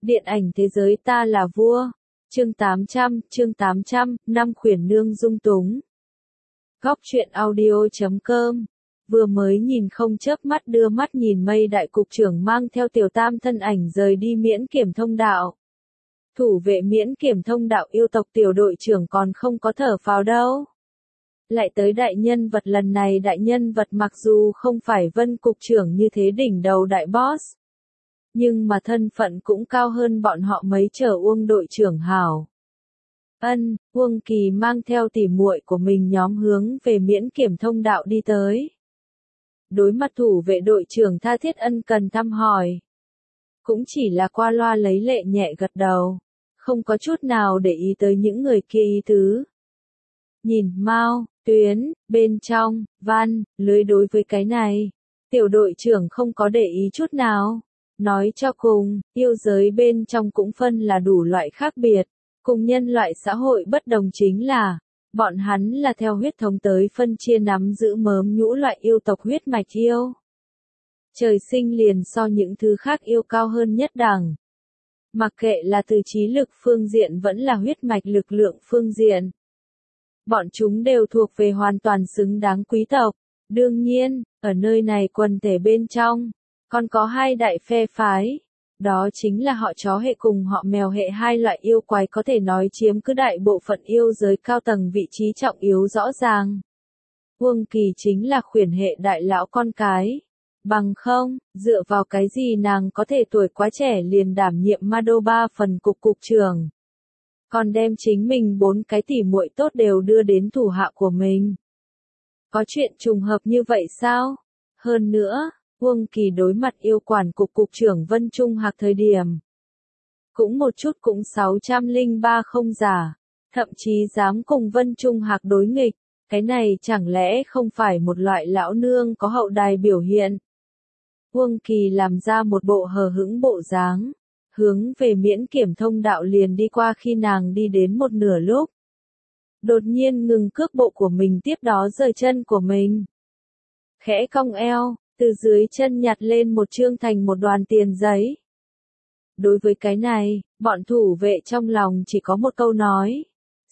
Điện ảnh thế giới ta là vua. Chương 800, năm khuyển nương dung túng. Góc truyện audio.com. Vừa mới nhìn không chớp mắt đưa mắt nhìn Mây đại cục trưởng mang theo Tiểu Tam thân ảnh rời đi miễn kiểm thông đạo. Thủ vệ miễn kiểm thông đạo yêu tộc tiểu đội trưởng còn không có thở phào đâu. Lại tới đại nhân vật, lần này đại nhân vật mặc dù không phải Vân cục trưởng như thế đỉnh đầu đại boss, nhưng mà thân phận cũng cao hơn bọn họ mấy, chờ Uông đội trưởng hảo. Uông Kỳ mang theo tỉ muội của mình nhóm hướng về miễn kiểm thông đạo đi tới. Đối mặt thủ vệ đội trưởng tha thiết ân cần thăm hỏi. Cũng chỉ là qua loa lấy lệ nhẹ gật đầu. Không có chút nào để ý tới những người kia ý tứ. Nhìn Mao, Tuyến, bên trong, Văn, Lưới đối với cái này. Tiểu đội trưởng không có để ý chút nào. Nói cho cùng, yêu giới bên trong cũng phân là đủ loại khác biệt. Cùng nhân loại xã hội bất đồng chính là, bọn hắn là theo huyết thống tới phân chia nắm giữ mớm nhũ loại yêu tộc huyết mạch yêu. Trời sinh liền so những thứ khác yêu cao hơn nhất đẳng. Mặc kệ là từ trí lực phương diện vẫn là huyết mạch lực lượng phương diện. Bọn chúng đều thuộc về hoàn toàn xứng đáng quý tộc. Đương nhiên, ở nơi này quần thể bên trong, còn có hai đại phe phái. Đó chính là họ chó hệ cùng họ mèo hệ, hai loại yêu quái có thể nói chiếm cứ đại bộ phận yêu giới cao tầng vị trí trọng yếu rõ ràng. Uông Kỳ chính là khuyển hệ đại lão con cái. Bằng không, dựa vào cái gì nàng có thể tuổi quá trẻ liền đảm nhiệm ma đô 3 phần cục trưởng. Còn đem chính mình 4 cái tỉ muội tốt đều đưa đến thủ hạ của mình. Có chuyện trùng hợp như vậy sao? Hơn nữa, Uông Kỳ đối mặt yêu quản cục trưởng Vân Trung Hạc thời điểm. Cũng một chút cũng 603 không giả. Thậm chí dám cùng Vân Trung Hạc đối nghịch. Cái này chẳng lẽ không phải một loại lão nương có hậu đài biểu hiện? Uông Kỳ làm ra một bộ hờ hững bộ dáng. Hướng về miễn kiểm thông đạo liền đi qua, khi nàng đi đến một nửa lúc. Đột nhiên ngừng cước bộ của mình, tiếp đó rời chân của mình. Khẽ cong eo, từ dưới chân nhặt lên một trương thành một đoàn tiền giấy. Đối với cái này, bọn thủ vệ trong lòng chỉ có một câu nói.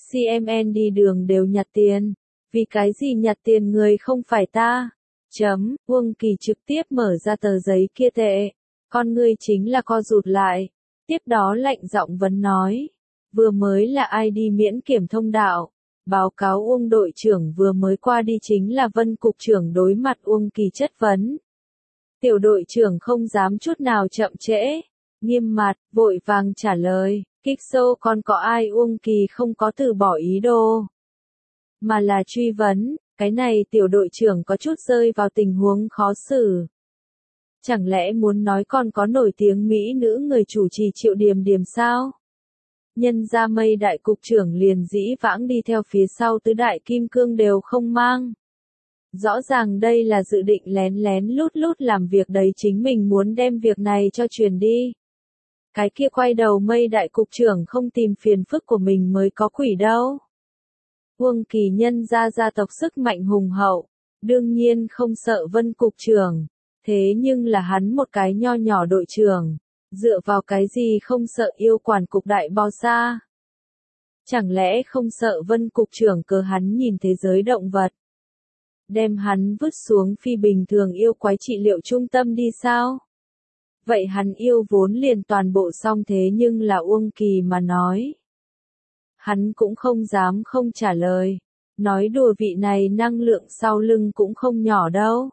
CMN đi đường đều nhặt tiền. Vì cái gì nhặt tiền người không phải ta? Uông Kỳ trực tiếp mở ra tờ giấy kia tệ. Con ngươi chính là co rụt lại. Tiếp đó lạnh giọng vấn nói. Vừa mới là ai đi miễn kiểm thông đạo? Báo cáo Uông đội trưởng, vừa mới qua đi chính là Vân cục trưởng. Đối mặt Uông Kỳ chất vấn. Tiểu đội trưởng không dám chút nào chậm trễ. Nghiêm mặt, vội vàng trả lời. Kích sâu, còn có ai? Uông Kỳ không có từ bỏ ý đồ, mà là truy vấn. Cái này tiểu đội trưởng có chút rơi vào tình huống khó xử. Chẳng lẽ muốn nói còn có nổi tiếng mỹ nữ người chủ trì Triệu Điềm Điềm sao? Nhân ra Mây đại cục trưởng liền dĩ vãng đi theo phía sau tứ đại kim cương đều không mang. Rõ ràng đây là dự định lén lén lút lút làm việc đấy, chính mình muốn đem việc này cho truyền đi. Cái kia quay đầu Mây đại cục trưởng không tìm phiền phức của mình mới có quỷ đâu. Uông Kỳ nhân ra gia tộc sức mạnh hùng hậu, đương nhiên không sợ Vân cục trưởng, thế nhưng là hắn một cái nho nhỏ đội trưởng, dựa vào cái gì không sợ yêu quản cục đại bao xa? Chẳng lẽ không sợ Vân cục trưởng cờ hắn nhìn thế giới động vật, đem hắn vứt xuống phi bình thường yêu quái trị liệu trung tâm đi sao? Vậy hắn yêu vốn liền toàn bộ xong, thế nhưng là Uông Kỳ mà nói. Hắn cũng không dám không trả lời. Nói đùa, vị này năng lượng sau lưng cũng không nhỏ đâu.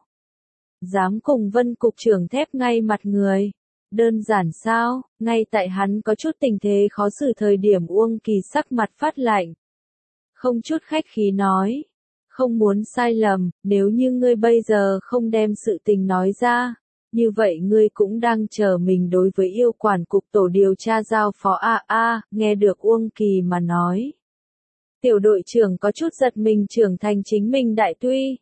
Dám cùng Vân cục trưởng thép ngay mặt người. Đơn giản sao? Ngay tại hắn có chút tình thế khó xử thời điểm, Uông Kỳ sắc mặt phát lạnh. Không chút khách khí nói. Không muốn sai lầm, nếu như ngươi bây giờ không đem sự tình nói ra, như vậy ngươi cũng đang chờ mình đối với yêu quản cục tổ điều tra giao phó. Nghe được Uông Kỳ mà nói. Tiểu đội trưởng có chút giật mình, trưởng thành chính mình đại tuy.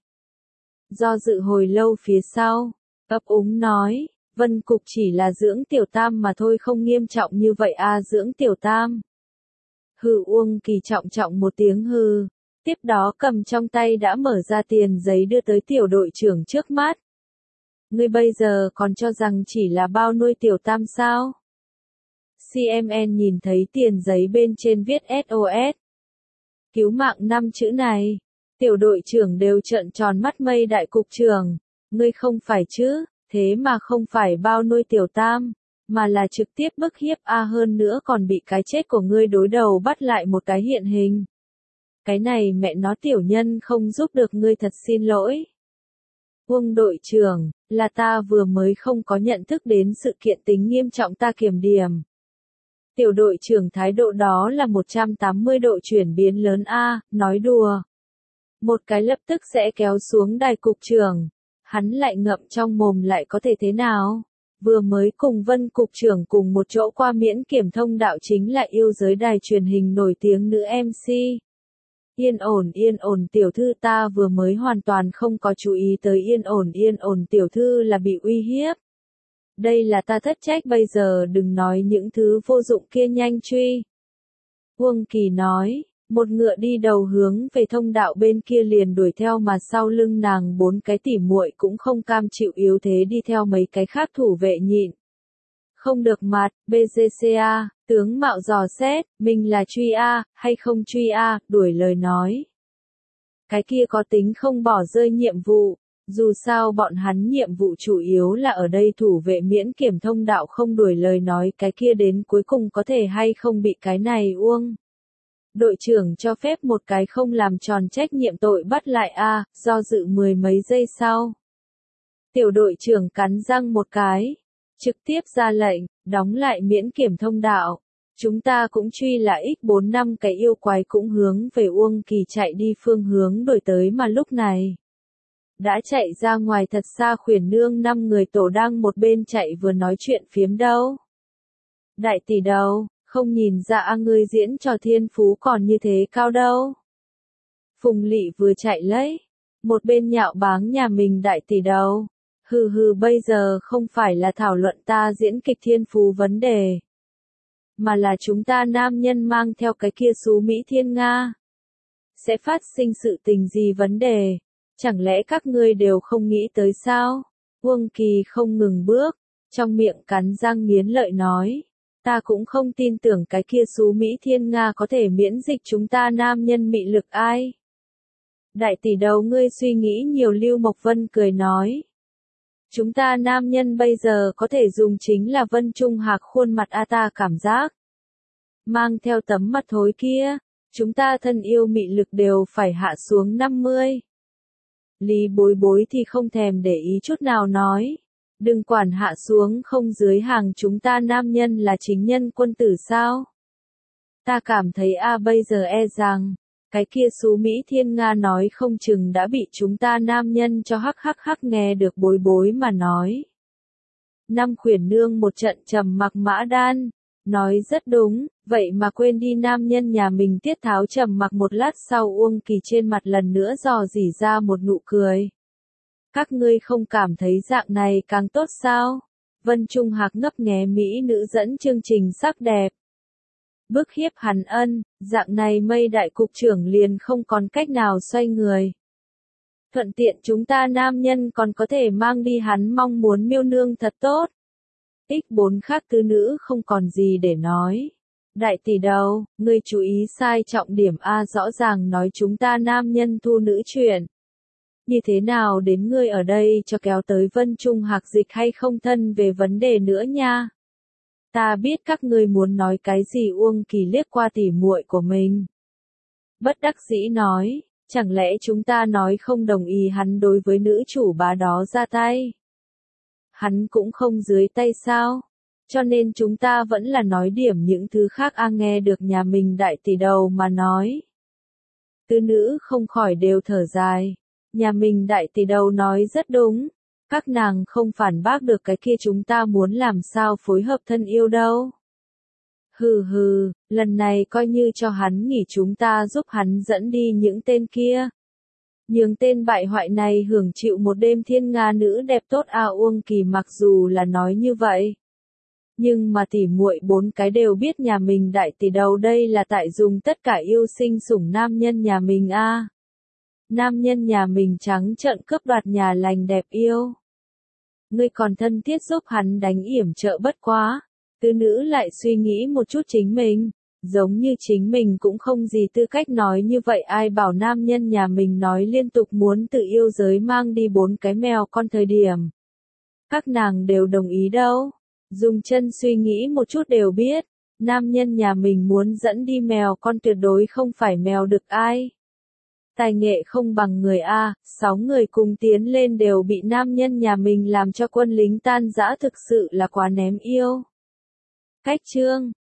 Do dự hồi lâu phía sau, ấp úng nói, Vân cục chỉ là dưỡng Tiểu Tam mà thôi, không nghiêm trọng như vậy. Dưỡng Tiểu Tam. Hừ. Uông Kỳ trọng một tiếng hừ. Tiếp đó cầm trong tay đã mở ra tiền giấy đưa tới tiểu đội trưởng trước mắt. Ngươi bây giờ còn cho rằng chỉ là bao nuôi Tiểu Tam sao? CMN nhìn thấy tiền giấy bên trên viết SOS. Cứu mạng 5 chữ này. Tiểu đội trưởng đều trợn tròn mắt mây đại cục trưởng. Ngươi không phải chứ, thế mà không phải bao nuôi tiểu tam, mà là trực tiếp bức hiếp hơn nữa còn bị cái chết của ngươi đối đầu bắt lại một cái hiện hình. Cái này mẹ nó tiểu nhân không giúp được ngươi thật xin lỗi. Uông đội trưởng, là ta vừa mới không có nhận thức đến sự kiện tính nghiêm trọng ta kiểm điểm. Tiểu đội trưởng thái độ đó là 180 độ chuyển biến lớn nói đùa. Một cái lập tức sẽ kéo xuống đài cục trưởng. Hắn lại ngậm trong mồm lại có thể thế nào? Vừa mới cùng Vân cục trưởng cùng một chỗ qua miễn kiểm thông đạo chính là yêu giới đài truyền hình nổi tiếng nữ MC. Yên ổn tiểu thư, ta vừa mới hoàn toàn không có chú ý tới yên ổn tiểu thư là bị uy hiếp. Đây là ta thất trách, bây giờ đừng nói những thứ vô dụng kia, nhanh truy. Uông Kỳ nói, một ngựa đi đầu hướng về thông đạo bên kia liền đuổi theo, mà sau lưng nàng 4 cái tỉ muội cũng không cam chịu yếu thế đi theo mấy cái khác thủ vệ nhịn. Không được mặt, BGCA, tướng mạo dò xét, mình là truy hay không truy đuổi lời nói. Cái kia có tính không bỏ rơi nhiệm vụ, dù sao bọn hắn nhiệm vụ chủ yếu là ở đây thủ vệ miễn kiểm thông đạo, không đuổi lời nói cái kia đến cuối cùng có thể hay không bị cái này Uông đội trưởng cho phép một cái không làm tròn trách nhiệm tội bắt lại do dự 10 mấy giây sau. Tiểu đội trưởng cắn răng một cái, trực tiếp ra lệnh, đóng lại miễn kiểm thông đạo. Chúng ta cũng truy là X4 năm cái yêu quái cũng hướng về Uông Kỳ chạy đi phương hướng đổi tới, mà lúc này đã chạy ra ngoài thật xa. Khuyển nương 5 người tổ đang một bên chạy vừa nói chuyện phiếm đâu. Đại tỷ đầu, không nhìn ra ngươi diễn trò thiên phú còn như thế cao đâu. Phùng Lị vừa chạy lấy, một bên nhạo báng nhà mình đại tỷ đầu. Bây giờ không phải là thảo luận ta diễn kịch thiên phú vấn đề, mà là chúng ta nam nhân mang theo cái kia xú Mỹ Thiên Nga sẽ phát sinh sự tình gì vấn đề, chẳng lẽ các ngươi đều không nghĩ tới sao? Uông Kỳ không ngừng bước, trong miệng cắn răng nghiến lợi nói, ta cũng không tin tưởng cái kia xú Mỹ Thiên Nga có thể miễn dịch chúng ta nam nhân mị lực ai. Đại tỷ đầu ngươi suy nghĩ nhiều. Lưu Mộc Vân cười nói, chúng ta nam nhân bây giờ có thể dùng chính là Vân Trung Hạc khuôn mặt ta cảm giác. Mang theo tấm mặt thối kia, chúng ta thân yêu mị lực đều phải hạ xuống 50. Lý Bối Bối thì không thèm để ý chút nào nói, đừng quản hạ xuống không dưới hàng, chúng ta nam nhân là chính nhân quân tử sao? Ta cảm thấy bây giờ rằng, cái kia xú Mỹ Thiên Nga nói không chừng đã bị chúng ta nam nhân cho hắc nghe được Bối Bối mà nói. Năm khuyển nương một trận trầm mặc. Mã Đan nói rất đúng, vậy mà quên đi nam nhân nhà mình. Tiết Tháo trầm mặc một lát sau, Uông Kỳ trên mặt lần nữa dò dỉ ra một nụ cười. Các ngươi không cảm thấy dạng này càng tốt sao? Vân Trung Hạc ngấp nghé mỹ nữ dẫn chương trình sắc đẹp. Bức hiếp hắn dạng này mây đại cục trưởng liền không còn cách nào xoay người. Thuận tiện chúng ta nam nhân còn có thể mang đi hắn mong muốn miêu nương thật tốt. X4 khác tứ nữ không còn gì để nói. Đại tỷ đầu, ngươi chú ý sai trọng điểm rõ ràng nói chúng ta nam nhân thu nữ chuyện. Như thế nào đến ngươi ở đây cho kéo tới Vân Trung Hạc dịch hay không thân về vấn đề nữa nha. Ta biết các ngươi muốn nói cái gì. Uông Kỳ liếc qua tỉ muội của mình. Bất đắc dĩ nói, chẳng lẽ chúng ta nói không đồng ý hắn đối với nữ chủ bá đó ra tay? Hắn cũng không dưới tay sao? Cho nên chúng ta vẫn là nói điểm những thứ khác. Nghe được nhà mình đại tỷ đầu mà nói. Tứ nữ không khỏi đều thở dài. Nhà mình đại tỷ đầu nói rất đúng. Các nàng không phản bác được cái kia, chúng ta muốn làm sao phối hợp thân yêu đâu. Lần này coi như cho hắn nghỉ, chúng ta giúp hắn dẫn đi những tên kia. Nhường tên bại hoại này hưởng chịu một đêm thiên nga nữ đẹp tốt. Uông Kỳ mặc dù là nói như vậy, nhưng mà tỉ muội 4 cái đều biết nhà mình đại tỷ đầu đây là tại dùng tất cả yêu sinh sủng nam nhân nhà mình Nam nhân nhà mình trắng trợn cướp đoạt nhà lành đẹp yêu. Ngươi còn thân thiết giúp hắn đánh yểm trợ bất quá. tứ nữ lại suy nghĩ một chút chính mình. Giống như chính mình cũng không gì tư cách nói như vậy, ai bảo nam nhân nhà mình nói liên tục muốn tự yêu giới mang đi 4 cái mèo con thời điểm. Các nàng đều đồng ý đâu. Dùng chân suy nghĩ một chút đều biết, nam nhân nhà mình muốn dẫn đi mèo con tuyệt đối không phải mèo được ai. Tài nghệ không bằng người A, 6 người cùng tiến lên đều bị nam nhân nhà mình làm cho quân lính tan rã, thực sự là quá ném yêu. Cách chương